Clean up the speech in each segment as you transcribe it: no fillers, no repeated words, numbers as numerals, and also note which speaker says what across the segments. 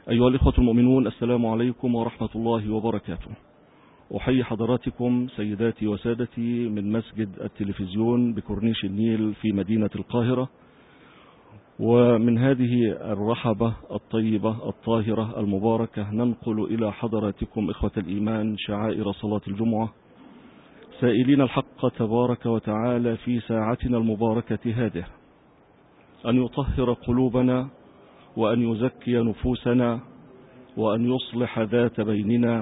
Speaker 1: أيها الإخوة المؤمنون، السلام عليكم ورحمة الله وبركاته. أحيي حضراتكم سيداتي وسادتي من مسجد التلفزيون بكورنيش النيل في مدينة القاهرة، ومن هذه الرحبة الطيبة الطاهرة المباركة ننقل إلى حضراتكم إخوة الإيمان شعائر صلاة الجمعة، سائلين الحق تبارك وتعالى في ساعتنا المباركة هذه أن يطهر قلوبنا وأن يزكي نفوسنا وأن يصلح ذات بيننا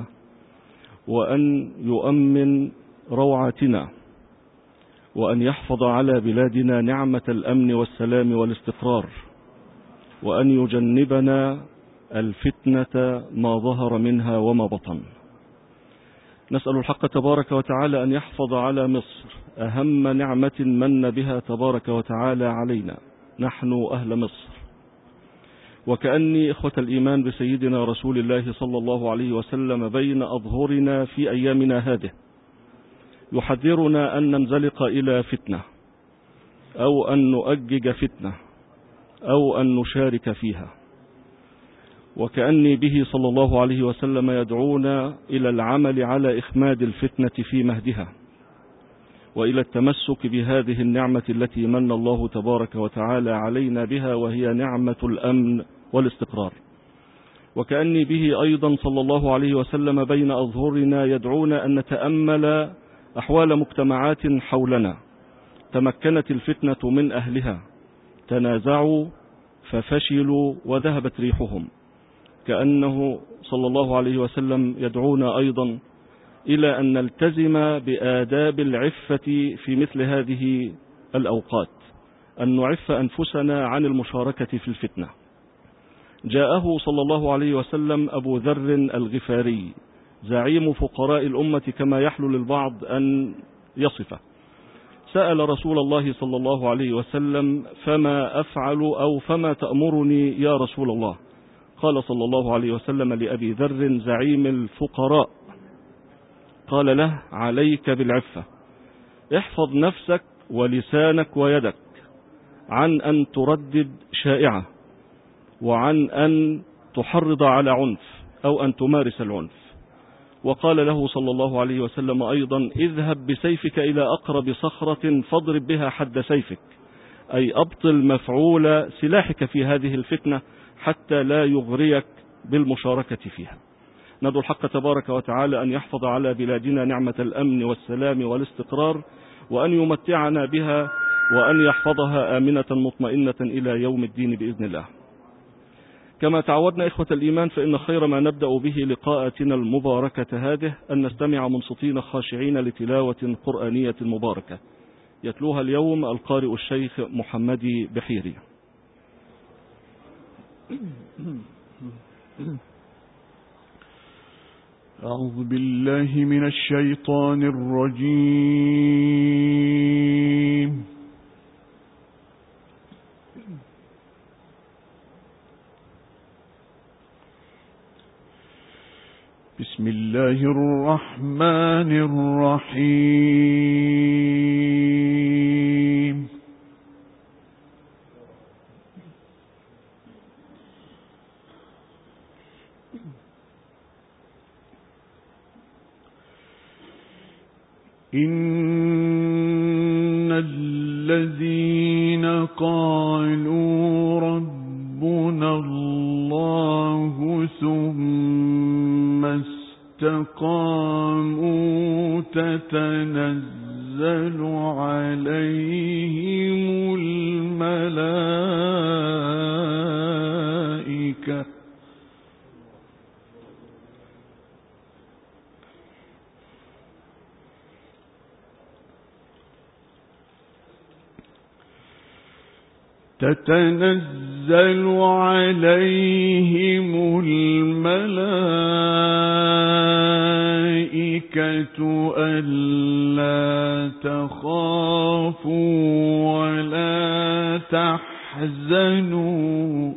Speaker 1: وأن يؤمن روعتنا وأن يحفظ على بلادنا نعمة الأمن والسلام والاستقرار، وأن يجنبنا الفتنة ما ظهر منها وما بطن. نسأل الحق تبارك وتعالى أن يحفظ على مصر أهم نعمة من بها تبارك وتعالى علينا نحن أهل مصر، وكأني إخوة الإيمان بسيدنا رسول الله صلى الله عليه وسلم بين أظهرنا في أيامنا هذه يحذرنا أن ننزلق إلى فتنة أو أن نؤجج فتنة أو أن نشارك فيها، وكأني به صلى الله عليه وسلم يدعونا إلى العمل على إخماد الفتنة في مهدها وإلى التمسك بهذه النعمة التي من الله تبارك وتعالى علينا بها، وهي نعمة الأمن والاستقرار. وكأني به أيضا صلى الله عليه وسلم بين أظهرنا يدعونا أن نتأمل أحوال مجتمعات حولنا تمكنت الفتنة من أهلها، تنازعوا ففشلوا وذهبت ريحهم، كأنه صلى الله عليه وسلم يدعونا أيضا إلى أن نلتزم بآداب العفة في مثل هذه الأوقات، أن نعف أنفسنا عن المشاركة في الفتنة. جاءه صلى الله عليه وسلم أبو ذر الغفاري زعيم فقراء الأمة كما يحلو للبعض أن يصفه، سأل رسول الله صلى الله عليه وسلم: فما أفعل أو فما تأمرني يا رسول الله؟ قال صلى الله عليه وسلم لأبي ذر زعيم الفقراء، قال له: عليك بالعفة، احفظ نفسك ولسانك ويدك عن أن تردد شائعة وعن أن تحرض على عنف أو أن تمارس العنف. وقال له صلى الله عليه وسلم أيضا: اذهب بسيفك إلى أقرب صخرة فاضرب بها حد سيفك، أي أبطل مفعول سلاحك في هذه الفتنة حتى لا يغريك بالمشاركة فيها. ندعو الحق تبارك وتعالى أن يحفظ على بلادنا نعمة الأمن والسلام والاستقرار، وأن يمتعنا بها، وأن يحفظها آمنة مطمئنة إلى يوم الدين بإذن الله. كما تعودنا إخوة الإيمان، فإن خير ما نبدأ به لقاءتنا المباركة هذه أن نستمع منصتين خاشعين لتلاوة قرآنية مباركة يتلوها اليوم القارئ الشيخ محمدي بحيري.
Speaker 2: أعوذ بالله من الشيطان الرجيم. بسم الله الرحمن الرحيم. إن الذين قالوا ربنا الله ثم استقاموا تتنزل عليهم الملائكة ألا تخافوا ولا تحزنوا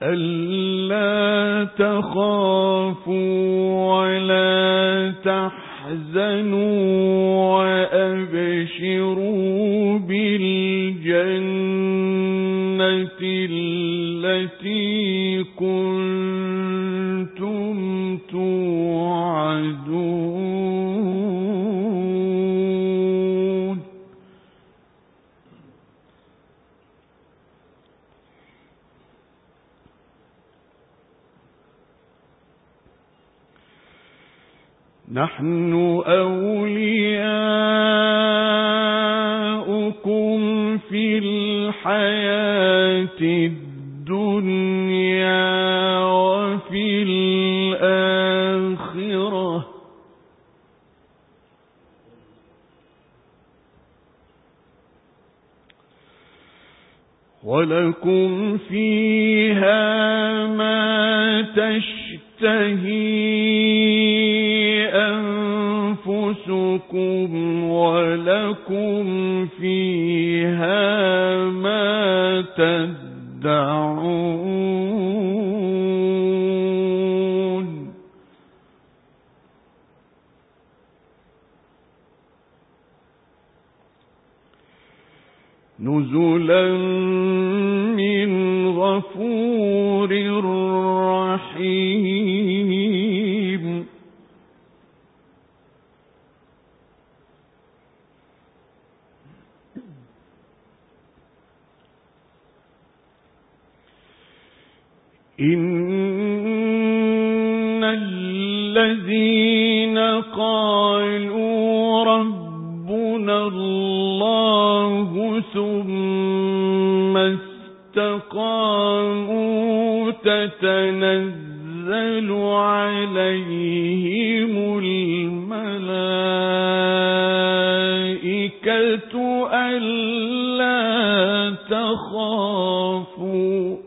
Speaker 2: ألا تخافوا ولا تحزنوا تحزنوا وأبشروا بالجنة التي كنتم توعدون. نحن أولياؤكم في الحياة الدنيا وفي الآخرة، ولكم فيها ما تشتهي أنفسكم ولكم فيها ما تدعون. نزلا من غفور رحيم. إن الذين قالوا ربنا الله ثم استقاموا تتنزل عليهم الملائكة ألا تخافوا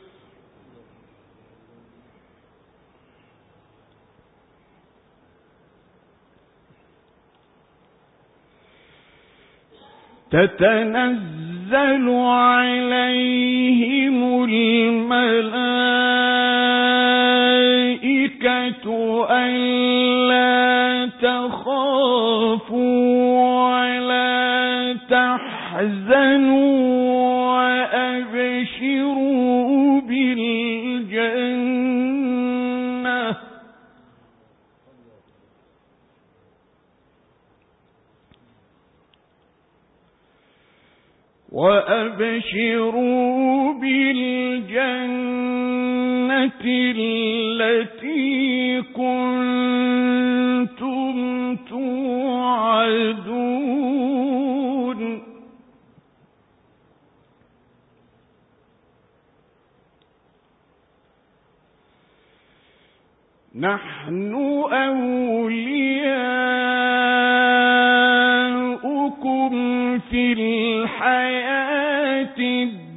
Speaker 2: تتنزل عليهم الملائكة ألا تخافوا ولا تحزنوا وأبشروا بالجنة التي كنتم توعدون. نحن أولياؤكم في الحياة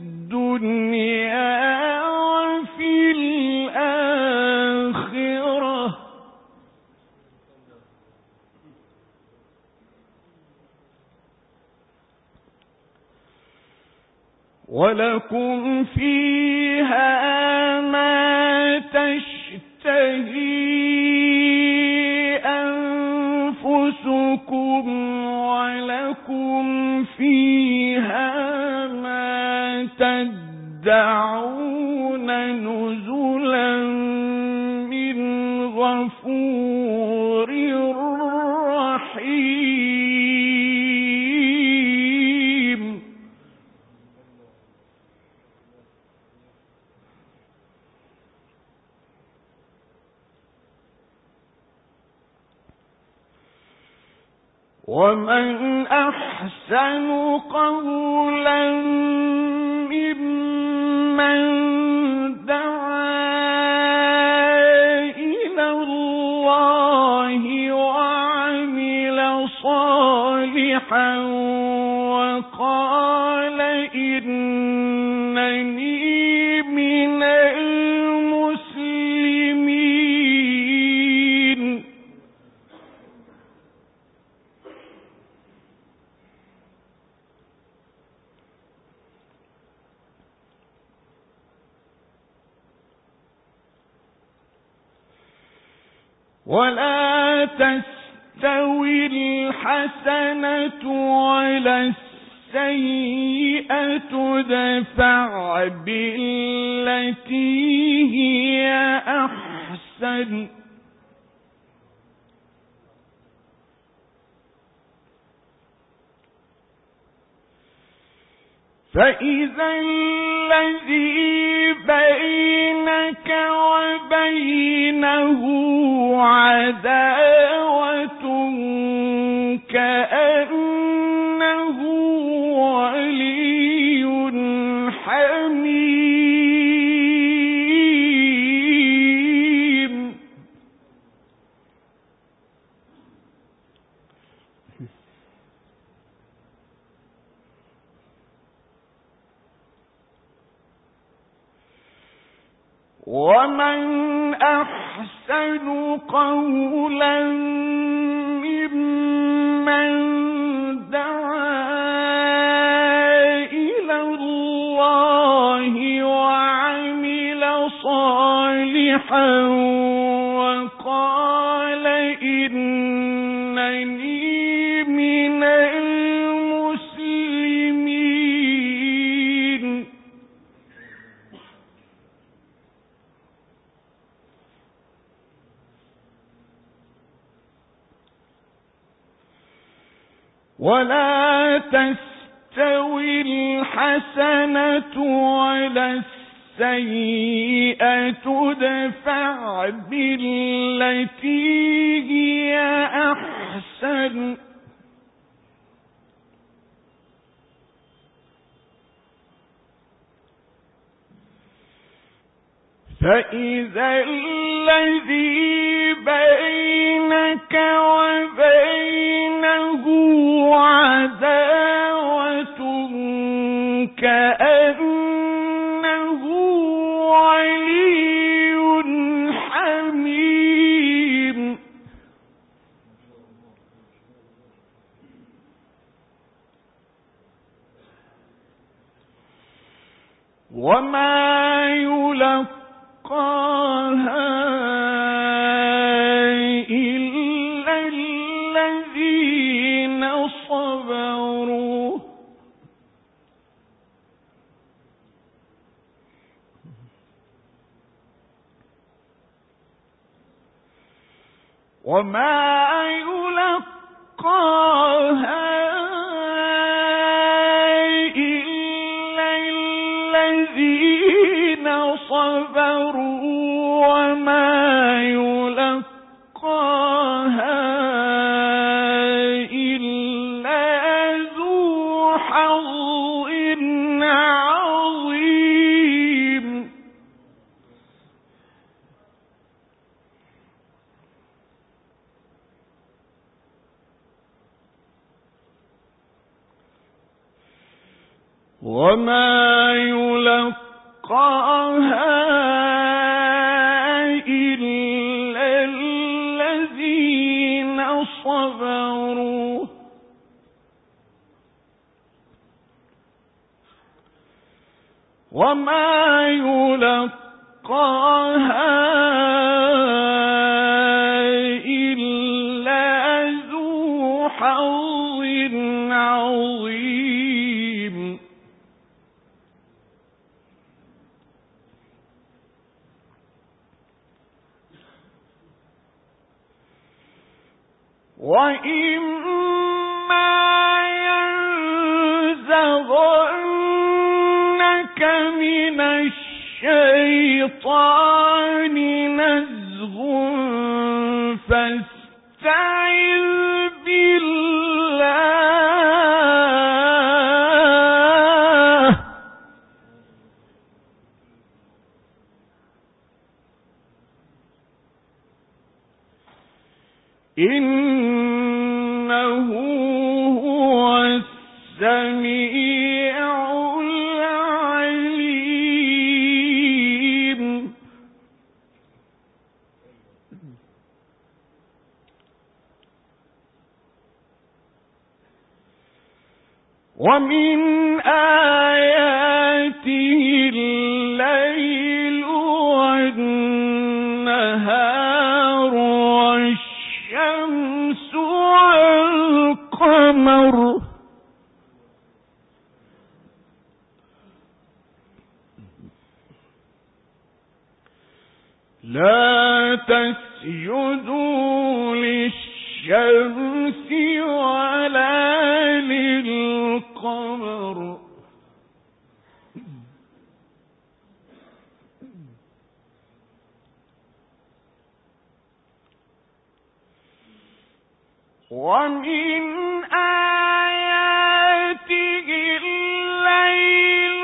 Speaker 2: الدنيا وفي الآخرة، ولكم فيها ما تشتهي أنفسكم ولكم فيها ما تدعون نزلا من غفور رحيم. ومن أحسن قولا ممن دعا إلى الله وعمل صالحا وقال إنني من المسلمين. ولا تستوي تستوي الحسنة ولا السيئة ادفع بالتي هي أحسن فإذا الذي بينك وبينه عداوة كأنه ولي حميم ومن أحسن قولا ممن دعا إلى الله وعمل صالحا وقال إنني من المسلمين ولا تستوي الحسنة ولا السيئة ادفع بالتي هي أحسن فإذا الذي بينك وبينه عداوة كأنه ولي حميم وما يلقاها إلا الذين صبروا وما يلقاها إلا الذين صبروا وما يلقاها إلا ذو حظ عظيم وما يلقاها إلا الذين صبروا وما يلقاها إلا ذو حظ عظيم وإما ينزغنك من الشيطان نزغ فاستعذ بالله إنه هو السميع العليم ومن آياته الليل والنهار والشمس القمر لا تسجدوا للشمس ولا للقمر ومن آياته الليل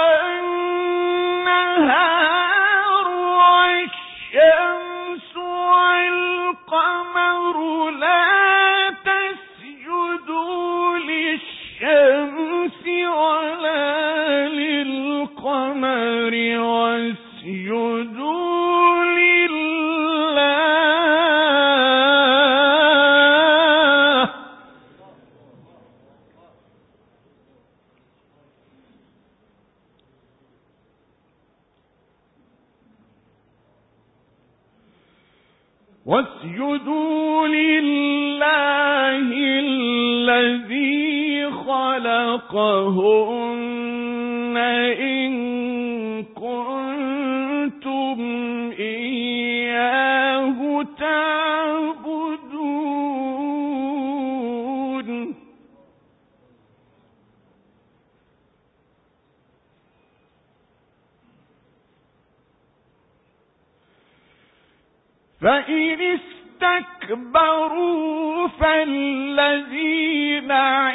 Speaker 2: والنهار والشمس والقمر لا تسجدوا للشمس ولا للقمر واسجدوا لله الذي خلقهن إن كنتم إياه تعبدون فإن استكبروا فالذين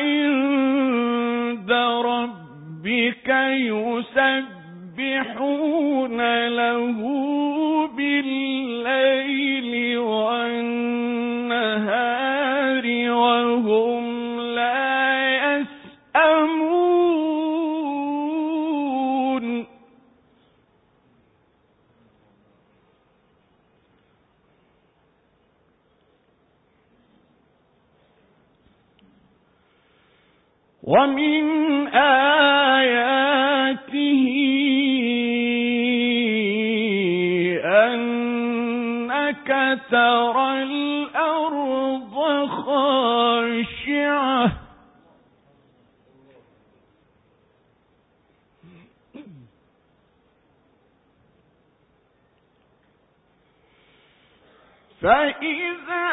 Speaker 2: عند ربك يسبحون له بالليل والنهار وهم لا يسأمون ومن آياته أنك ترى الأرض خاشعة فإذا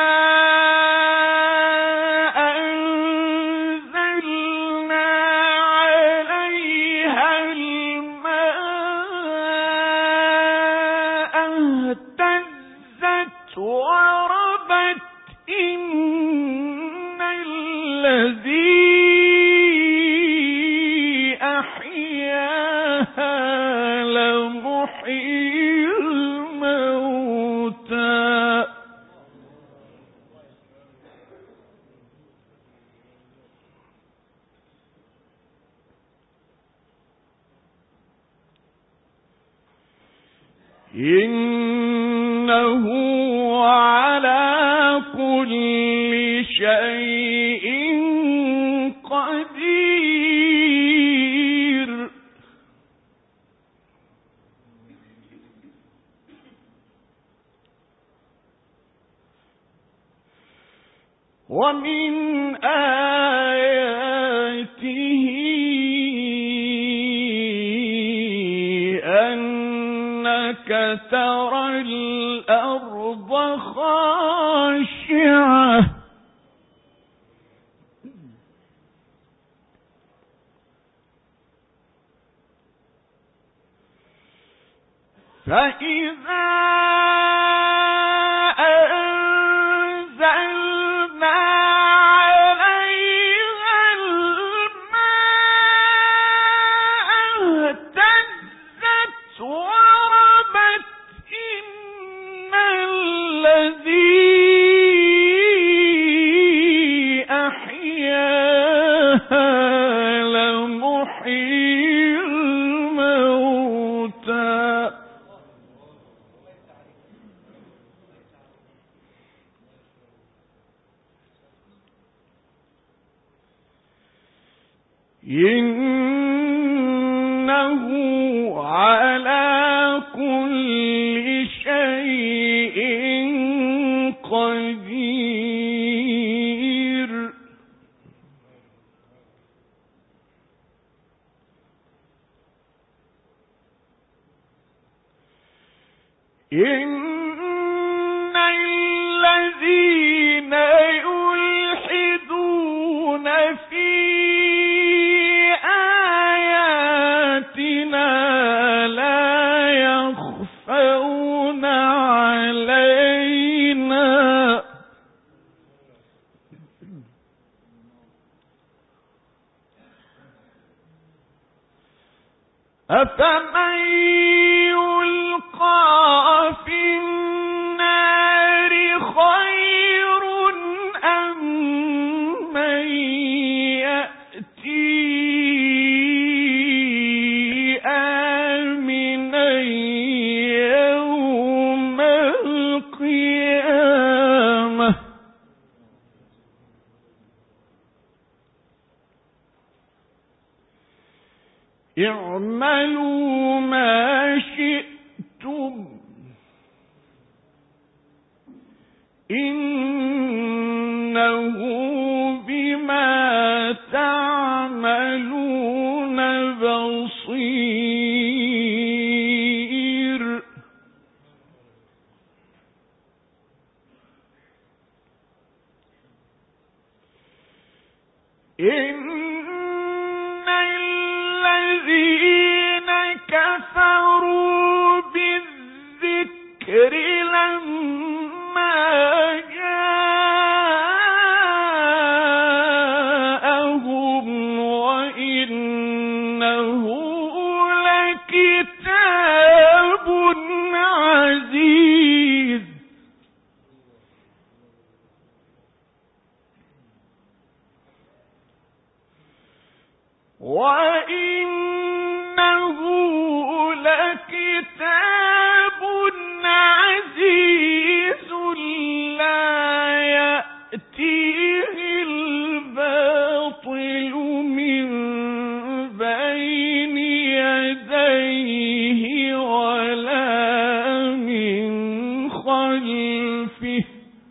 Speaker 2: وربت إن الذي أحياها لمحيي الموتى إنه على كل شيء قدير ومن آياته أنك ترى الأرض خاشعة فإذا أنزلنا عليها الماء اهتزت وربت إن الذي أحياها لمحيي الموتى إنه على كل شيء قدير إن الذين يلحدون في آياتنا لا يخفون علينا أفمن يلقى في النار خير أم من يأتي آمنا يوم القيامة اعملوا ما شئتم إنه بما تعملون بصير الذين كفروا بالذكر لما جاءهم وإنه لكتاب عزيز وإنه لكتاب عزيز لا يأتيه الباطل من بين يديه ولا من خلفه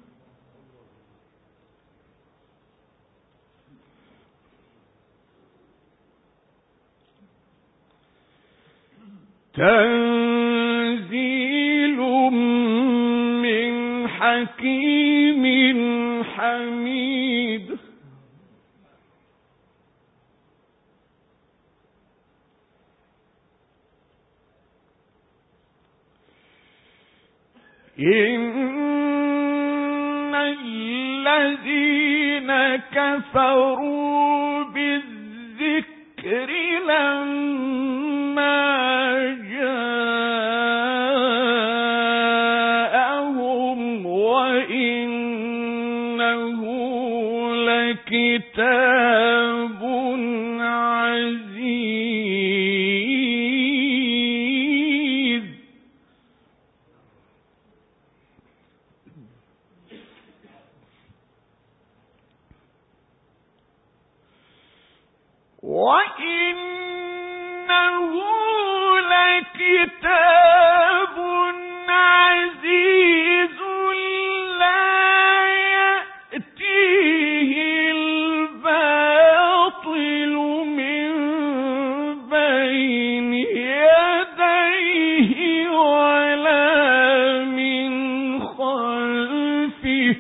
Speaker 2: تنزيل من حكيم حميد إن الذين كفروا بالذكر لما جاءهم وإنه لكتاب عزيز وإنه لكتاب عزيز لا يأتيه الباطل من بين يديه ولا من خلفه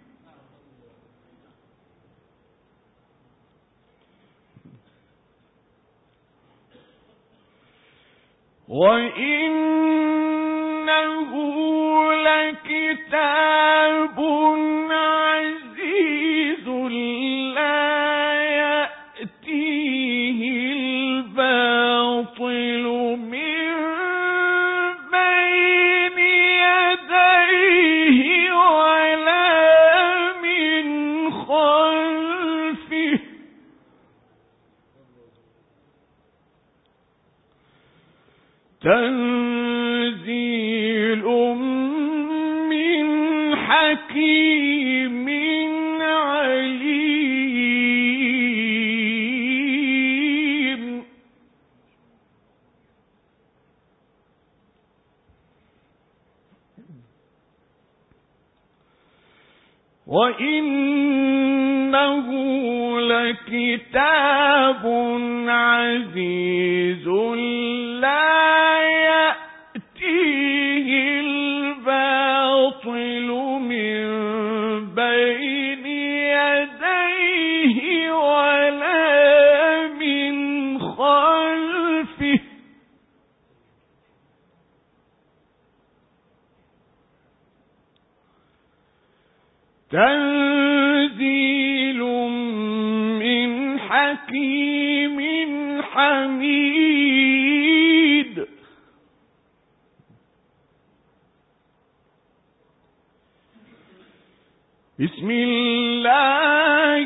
Speaker 2: وإنه لكتاب عزيز لا يأتيه الباطل من بين يديه ولا من خلفه تنزيل من حكيم عليم وإنه لكتاب عزيز لا يأتيه تنزيل من حكيم حميد. بسم الله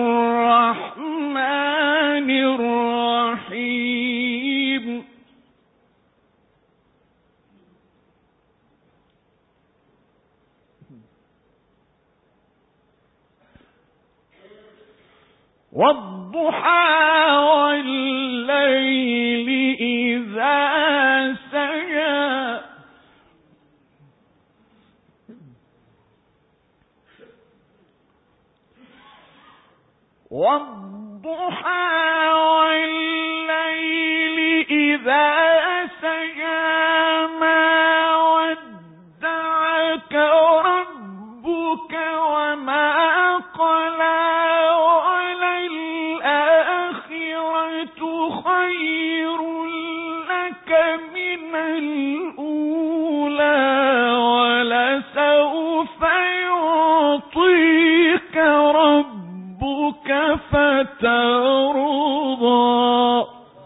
Speaker 2: الرحمن الرحيم. والضحى والليل إذا سجى. والضحى والليل إذا سجى ما ودعك ربك وما قلى وللآخرة خير لك من الأولى ولسوف يعطيك ربك فترضى.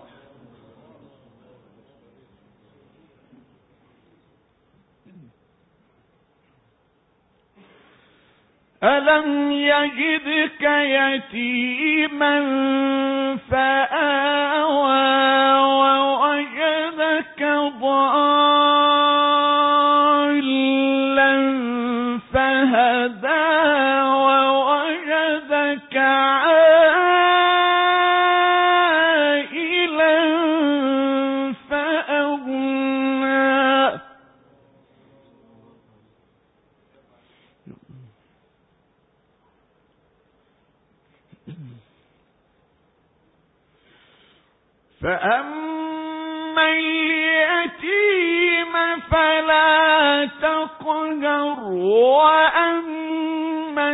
Speaker 2: ألم يجدك يتيما فآوى ووجدك ضالا فهدى ووجدك عائلا فأغنى. فأما اليتيم فلا تقهر وأما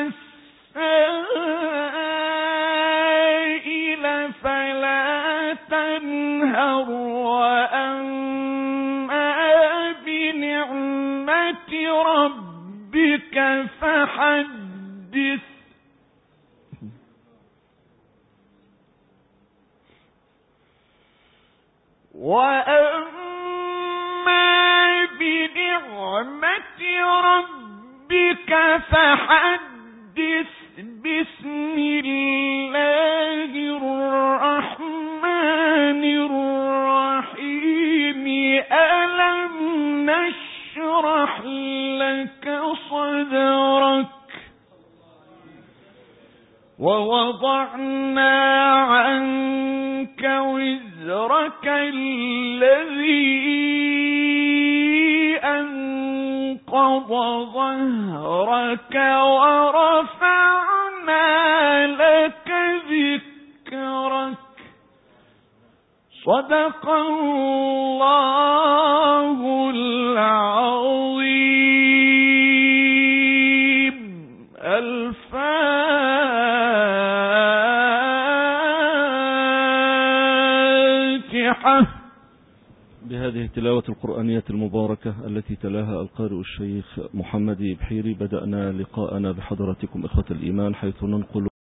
Speaker 2: السائل فلا تنهر وأما بنعمة ربك فحدث. وأما بنعمة ربك فحدث. بسم الله الرحمن الرحيم. ألم نشرح لك صدرك ووضعنا عنك وزرك الذي أنقض ظهرك ورفعنا لك ذكرك. صدق الله العظيم. الفاتحة.
Speaker 1: بهذه التلاوة القرآنية المباركة التي تلاها القارئ الشيخ محمد بحيري بدأنا لقاءنا بحضراتكم إخوة الإيمان، حيث ننقل